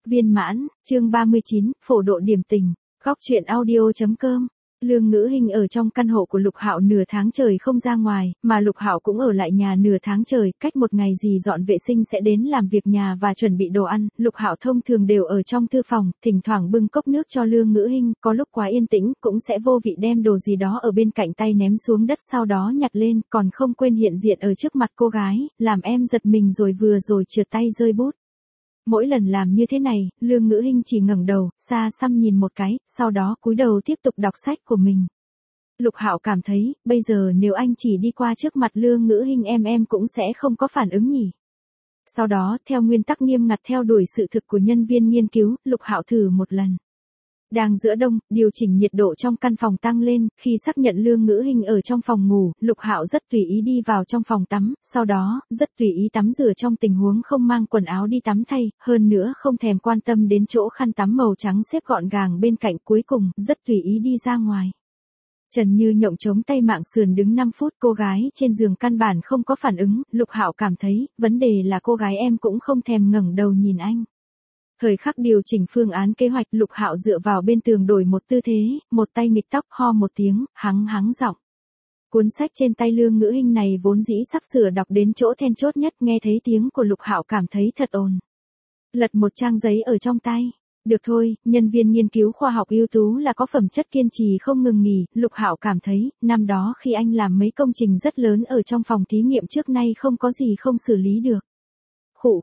Viên mãn, chương 39, phổ độ điểm tình, góc truyện audio.com. Lương Ngữ Hinh ở trong căn hộ của Lục Hạo nửa tháng trời không ra ngoài, mà Lục Hạo cũng ở lại nhà nửa tháng trời, cách một ngày gì dọn vệ sinh sẽ đến làm việc nhà và chuẩn bị đồ ăn. Lục Hạo thông thường đều ở trong thư phòng, thỉnh thoảng bưng cốc nước cho Lương Ngữ Hinh, có lúc quá yên tĩnh cũng sẽ vô vị đem đồ gì đó ở bên cạnh tay ném xuống đất sau đó nhặt lên, còn không quên hiện diện ở trước mặt cô gái, làm em giật mình rồi vừa rồi trượt tay rơi bút. Mỗi lần làm như thế này, Lương Ngữ Hinh chỉ ngẩng đầu, xa xăm nhìn một cái, sau đó cúi đầu tiếp tục đọc sách của mình. Lục Hạo cảm thấy, bây giờ nếu anh chỉ đi qua trước mặt Lương Ngữ Hinh em cũng sẽ không có phản ứng nhỉ. Sau đó, theo nguyên tắc nghiêm ngặt theo đuổi sự thực của nhân viên nghiên cứu, Lục Hạo thử một lần. Đang giữa đông, điều chỉnh nhiệt độ trong căn phòng tăng lên, khi xác nhận Lương Ngữ Hinh ở trong phòng ngủ, Lục Hạo rất tùy ý đi vào trong phòng tắm, sau đó, rất tùy ý tắm rửa trong tình huống không mang quần áo đi tắm thay, hơn nữa không thèm quan tâm đến chỗ khăn tắm màu trắng xếp gọn gàng bên cạnh, cuối cùng, rất tùy ý đi ra ngoài. Trần Như Nhộng chống tay mạng sườn đứng 5 phút, cô gái trên giường căn bản không có phản ứng, Lục Hạo cảm thấy, vấn đề là cô gái em cũng không thèm ngẩng đầu nhìn anh. Thời khắc điều chỉnh phương án kế hoạch, Lục Hạo dựa vào bên tường đổi một tư thế, một tay nghịch tóc, ho một tiếng, hắng giọng. Cuốn sách trên tay Lương Ngữ Hinh này vốn dĩ sắp sửa đọc đến chỗ then chốt nhất, nghe thấy tiếng của Lục Hạo cảm thấy thật ồn. Lật một trang giấy ở trong tay. Được thôi, nhân viên nghiên cứu khoa học ưu tú là có phẩm chất kiên trì không ngừng nghỉ, Lục Hạo cảm thấy, năm đó khi anh làm mấy công trình rất lớn ở trong phòng thí nghiệm trước nay không có gì không xử lý được. Khụ.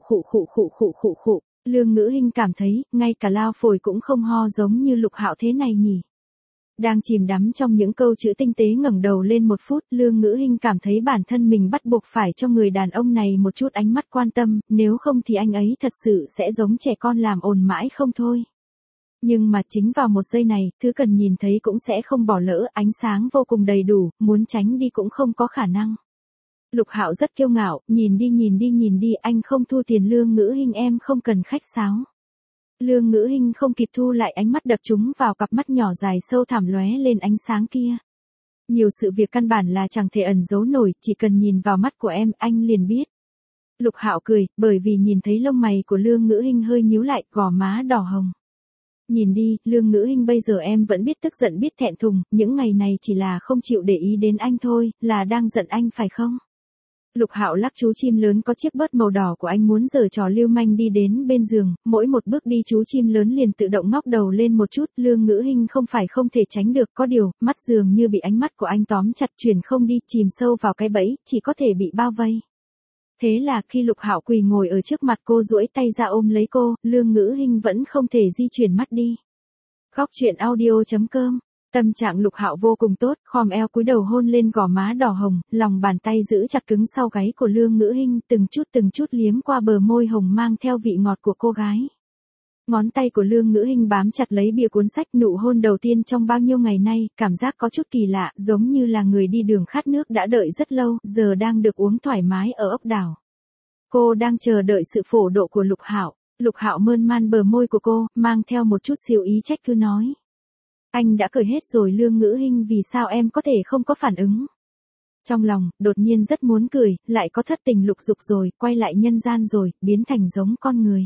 Lương Ngữ Hinh cảm thấy, ngay cả lao phổi cũng không ho giống như Lục Hạo thế này nhỉ. Đang chìm đắm trong những câu chữ tinh tế ngẩng đầu lên một phút, Lương Ngữ Hinh cảm thấy bản thân mình bắt buộc phải cho người đàn ông này một chút ánh mắt quan tâm, nếu không thì anh ấy thật sự sẽ giống trẻ con làm ồn mãi không thôi. Nhưng mà chính vào một giây này, thứ cần nhìn thấy cũng sẽ không bỏ lỡ, ánh sáng vô cùng đầy đủ, muốn tránh đi cũng không có khả năng. Lục Hạo rất kiêu ngạo, nhìn đi, anh không thu tiền. Lương Ngữ Hinh em không cần khách sáo. Lương Ngữ Hinh không kịp thu lại ánh mắt đập trúng vào cặp mắt nhỏ dài sâu thẳm lóe lên ánh sáng kia. Nhiều sự việc căn bản là chẳng thể ẩn giấu nổi, chỉ cần nhìn vào mắt của em, anh liền biết. Lục Hạo cười, bởi vì nhìn thấy lông mày của Lương Ngữ Hinh hơi nhíu lại, gò má đỏ hồng. Nhìn đi, Lương Ngữ Hinh bây giờ em vẫn biết tức giận biết thẹn thùng, những ngày này chỉ là không chịu để ý đến anh thôi, là đang giận anh phải không? Lục Hạo lắc chú chim lớn có chiếc bớt màu đỏ của anh muốn giở trò lưu manh đi đến bên giường, mỗi một bước đi chú chim lớn liền tự động ngóc đầu lên một chút. Lương Ngữ Hinh không phải không thể tránh được, có điều, mắt dường như bị ánh mắt của anh tóm chặt chuyển không đi, chìm sâu vào cái bẫy, chỉ có thể bị bao vây. Thế là khi Lục Hạo quỳ ngồi ở trước mặt cô duỗi tay ra ôm lấy cô, Lương Ngữ Hinh vẫn không thể di chuyển mắt đi. Góc truyện audio.com. Tâm trạng Lục Hạo vô cùng tốt, khom eo cúi đầu hôn lên gò má đỏ hồng, lòng bàn tay giữ chặt cứng sau gáy của Lương Ngữ Hinh, từng chút liếm qua bờ môi hồng mang theo vị ngọt của cô gái. Ngón tay của Lương Ngữ Hinh bám chặt lấy bìa cuốn sách, nụ hôn đầu tiên trong bao nhiêu ngày nay, cảm giác có chút kỳ lạ, giống như là người đi đường khát nước đã đợi rất lâu, giờ đang được uống thoải mái ở ốc đảo. Cô đang chờ đợi sự phổ độ của Lục Hạo. Lục Hạo mơn man bờ môi của cô, mang theo một chút siêu ý trách cứ nói. Anh đã cởi hết rồi. Lương Ngữ Hinh, vì sao em có thể không có phản ứng? Trong lòng, đột nhiên rất muốn cười, lại có thất tình lục dục rồi, quay lại nhân gian rồi, biến thành giống con người.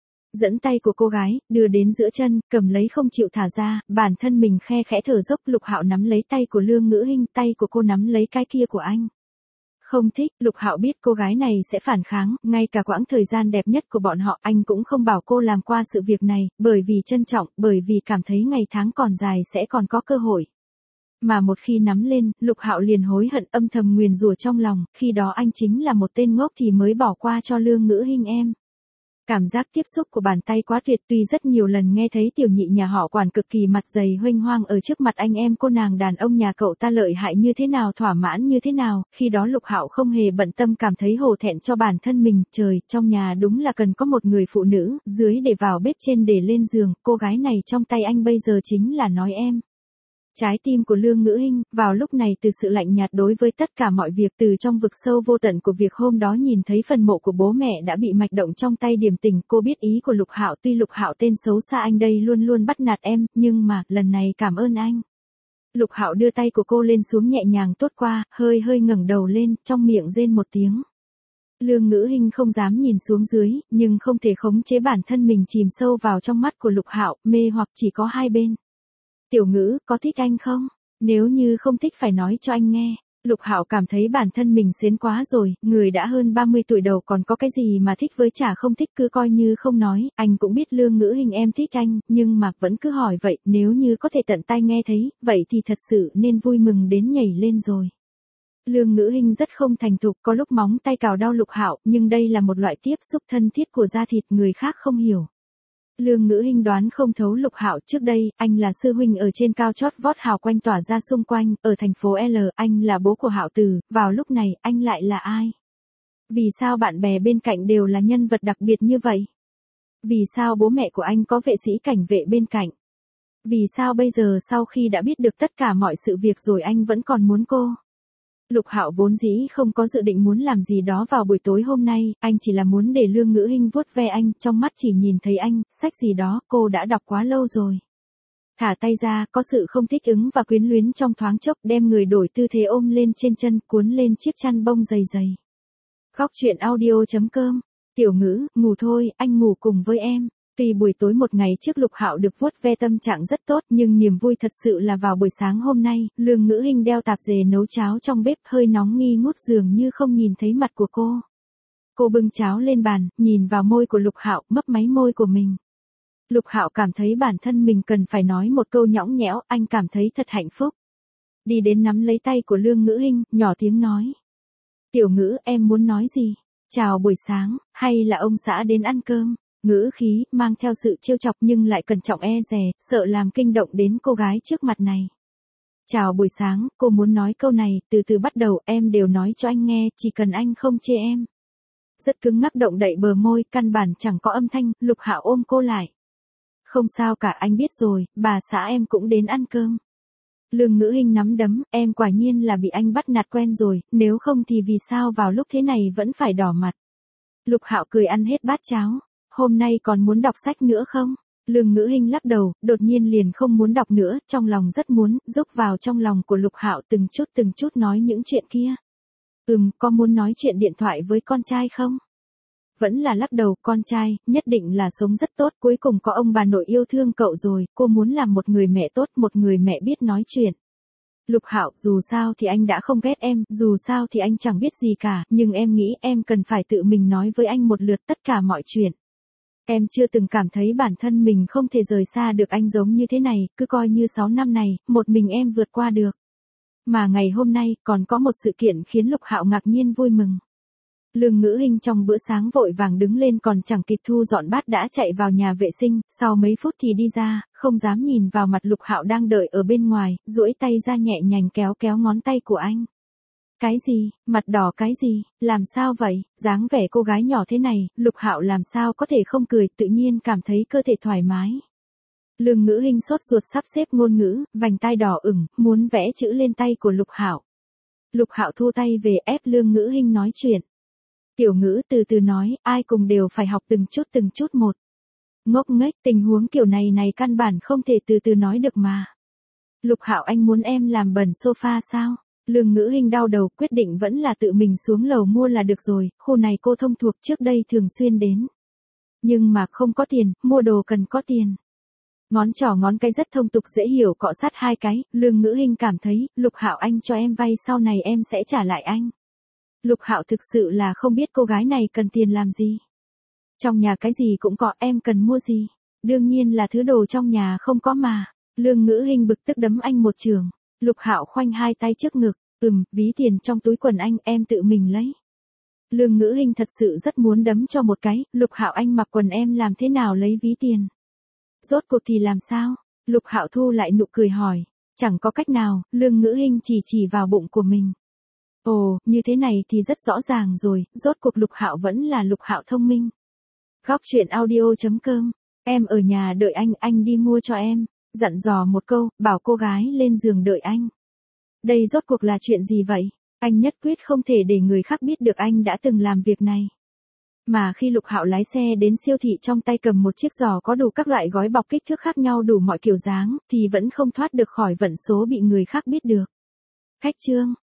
Dẫn tay của cô gái, đưa đến giữa chân, cầm lấy không chịu thả ra, bản thân mình khe khẽ thở dốc. Lục Hạo nắm lấy tay của Lương Ngữ Hinh, tay của cô nắm lấy cái kia của anh. Không thích, Lục Hạo biết cô gái này sẽ phản kháng, ngay cả quãng thời gian đẹp nhất của bọn họ anh cũng không bảo cô làm qua sự việc này, bởi vì trân trọng, bởi vì cảm thấy ngày tháng còn dài sẽ còn có cơ hội. Mà một khi nắm lên, Lục Hạo liền hối hận, âm thầm nguyền rủa trong lòng, khi đó anh chính là một tên ngốc thì mới bỏ qua cho Lương Ngữ Hinh em. Cảm giác tiếp xúc của bàn tay quá tuyệt, tuy rất nhiều lần nghe thấy tiểu nhị nhà họ Quản cực kỳ mặt dày huênh hoang ở trước mặt anh em cô nàng đàn ông nhà cậu ta lợi hại như thế nào, thỏa mãn như thế nào, khi đó Lục Hạo không hề bận tâm, cảm thấy hổ thẹn cho bản thân mình. Trời, trong nhà đúng là cần có một người phụ nữ, dưới để vào bếp, trên để lên giường, cô gái này trong tay anh bây giờ chính là nói em. Trái tim của Lương Ngữ Hinh, vào lúc này từ sự lạnh nhạt đối với tất cả mọi việc, từ trong vực sâu vô tận của việc hôm đó nhìn thấy phần mộ của bố mẹ đã bị mạch động trong tay điểm tình, cô biết ý của Lục Hạo, tuy Lục Hạo tên xấu xa anh đây luôn luôn bắt nạt em, nhưng mà, lần này cảm ơn anh. Lục Hạo đưa tay của cô lên xuống nhẹ nhàng tuốt qua, hơi ngẩng đầu lên, trong miệng rên một tiếng. Lương Ngữ Hinh không dám nhìn xuống dưới, nhưng không thể khống chế bản thân mình chìm sâu vào trong mắt của Lục Hạo, mê hoặc chỉ có hai bên. Tiểu Ngữ, có thích anh không? Nếu như không thích phải nói cho anh nghe. Lục Hạo cảm thấy bản thân mình xến quá rồi, người đã hơn 30 tuổi đầu còn có cái gì mà thích với chả không thích, cứ coi như không nói, anh cũng biết Lương Ngữ Hinh em thích anh, nhưng mà vẫn cứ hỏi vậy, nếu như có thể tận tai nghe thấy, vậy thì thật sự nên vui mừng đến nhảy lên rồi. Lương Ngữ Hinh rất không thành thục, có lúc móng tay cào đau Lục Hạo, nhưng đây là một loại tiếp xúc thân thiết của da thịt, người khác không hiểu. Lương Ngữ Hinh đoán không thấu Lục Hạo, trước đây, anh là sư huynh ở trên cao chót vót hào quanh tỏa ra xung quanh, ở thành phố L, anh là bố của Hạo Tử, vào lúc này, anh lại là ai? Vì sao bạn bè bên cạnh đều là nhân vật đặc biệt như vậy? Vì sao bố mẹ của anh có vệ sĩ cảnh vệ bên cạnh? Vì sao bây giờ sau khi đã biết được tất cả mọi sự việc rồi anh vẫn còn muốn cô? Lục Hạo vốn dĩ không có dự định muốn làm gì đó vào buổi tối hôm nay, anh chỉ là muốn để Lương Ngữ Hinh vuốt ve anh, trong mắt chỉ nhìn thấy anh, sách gì đó, cô đã đọc quá lâu rồi. Thả tay ra, có sự không thích ứng và quyến luyến trong thoáng chốc, đem người đổi tư thế ôm lên trên chân, cuốn lên chiếc chăn bông dày dày. Khóc chuyện audio.com. Tiểu Ngữ, ngủ thôi, anh ngủ cùng với em. Tuy buổi tối một ngày trước Lục Hạo được vuốt ve tâm trạng rất tốt, nhưng niềm vui thật sự là vào buổi sáng hôm nay, Lương Ngữ Hinh đeo tạp dề nấu cháo trong bếp, hơi nóng nghi ngút dường như không nhìn thấy mặt của cô. Cô bưng cháo lên bàn, nhìn vào môi của Lục Hạo, mấp máy môi của mình. Lục Hạo cảm thấy bản thân mình cần phải nói một câu nhõng nhẽo, anh cảm thấy thật hạnh phúc. Đi đến nắm lấy tay của Lương Ngữ Hinh, nhỏ tiếng nói. Tiểu Ngữ, em muốn nói gì? Chào buổi sáng, hay là ông xã đến ăn cơm? Ngữ khí, mang theo sự trêu chọc nhưng lại cẩn trọng e dè, sợ làm kinh động đến cô gái trước mặt này. Chào buổi sáng, cô muốn nói câu này, từ từ bắt đầu, em đều nói cho anh nghe, chỉ cần anh không chê em. Rất cứng ngắc động đậy bờ môi, căn bản chẳng có âm thanh, Lục Hạo ôm cô lại. Không sao cả, anh biết rồi, bà xã em cũng đến ăn cơm. Lương Ngữ Hinh nắm đấm, em quả nhiên là bị anh bắt nạt quen rồi, nếu không thì vì sao vào lúc thế này vẫn phải đỏ mặt. Lục Hạo cười ăn hết bát cháo. Hôm nay còn muốn đọc sách nữa không? Lương Ngữ Hinh lắc đầu, đột nhiên liền không muốn đọc nữa, trong lòng rất muốn, rúc vào trong lòng của Lục Hạo từng chút nói những chuyện kia. Có muốn nói chuyện điện thoại với con trai không? Vẫn là lắc đầu, con trai, nhất định là sống rất tốt, cuối cùng có ông bà nội yêu thương cậu rồi, cô muốn làm một người mẹ tốt, một người mẹ biết nói chuyện. Lục Hạo, dù sao thì anh đã không ghét em, dù sao thì anh chẳng biết gì cả, nhưng em nghĩ em cần phải tự mình nói với anh một lượt tất cả mọi chuyện. Em chưa từng cảm thấy bản thân mình không thể rời xa được anh giống như thế này, cứ coi như 6 năm này, một mình em vượt qua được. Mà ngày hôm nay, còn có một sự kiện khiến Lục Hạo ngạc nhiên vui mừng. Lương Ngữ Hinh trong bữa sáng vội vàng đứng lên còn chẳng kịp thu dọn bát đã chạy vào nhà vệ sinh, sau mấy phút thì đi ra, không dám nhìn vào mặt Lục Hạo đang đợi ở bên ngoài, duỗi tay ra nhẹ nhàng kéo kéo ngón tay của anh. Cái gì, mặt đỏ cái gì, làm sao vậy, dáng vẻ cô gái nhỏ thế này, Lục Hạo làm sao có thể không cười, tự nhiên cảm thấy cơ thể thoải mái. Lương Ngữ Hinh sốt ruột sắp xếp ngôn ngữ, vành tai đỏ ửng, muốn vẽ chữ lên tay của Lục Hạo. Lục Hạo thu tay về ép Lương Ngữ Hinh nói chuyện. Tiểu Ngữ từ từ nói, ai cùng đều phải học từng chút một. Ngốc nghếch, tình huống kiểu này căn bản không thể từ từ nói được mà. Lục Hạo, anh muốn em làm bẩn sofa sao? Lương Ngữ Hinh đau đầu, quyết định vẫn là tự mình xuống lầu mua là được rồi, khu này cô thông thuộc, trước đây thường xuyên đến. Nhưng mà không có tiền, mua đồ cần có tiền. Ngón trỏ ngón cái rất thông tục dễ hiểu, cọ sát hai cái, Lương Ngữ Hinh cảm thấy, Lục Hạo, anh cho em vay sau này em sẽ trả lại anh. Lục Hạo thực sự là không biết cô gái này cần tiền làm gì. Trong nhà cái gì cũng có, em cần mua gì? Đương nhiên là thứ đồ trong nhà không có mà. Lương Ngữ Hinh bực tức đấm anh một chưởng. Lục Hạo khoanh hai tay trước ngực, ví tiền trong túi quần anh, em tự mình lấy. Lương Ngữ Hinh thật sự rất muốn đấm cho một cái, Lục Hạo, anh mặc quần em làm thế nào lấy ví tiền? Rốt cuộc thì làm sao? Lục Hạo thu lại nụ cười hỏi. Chẳng có cách nào, Lương Ngữ Hinh chỉ vào bụng của mình. Ồ, như thế này thì rất rõ ràng rồi, rốt cuộc Lục Hạo vẫn là Lục Hạo thông minh. Khóc chuyện audio.com, em ở nhà đợi anh đi mua cho em, dặn dò một câu, bảo cô gái lên giường đợi anh. Đây rốt cuộc là chuyện gì vậy? Anh nhất quyết không thể để người khác biết được anh đã từng làm việc này. Mà khi Lục Hạo lái xe đến siêu thị trong tay cầm một chiếc giỏ có đủ các loại gói bọc kích thước khác nhau đủ mọi kiểu dáng, thì vẫn không thoát được khỏi vận số bị người khác biết được. Khách trương,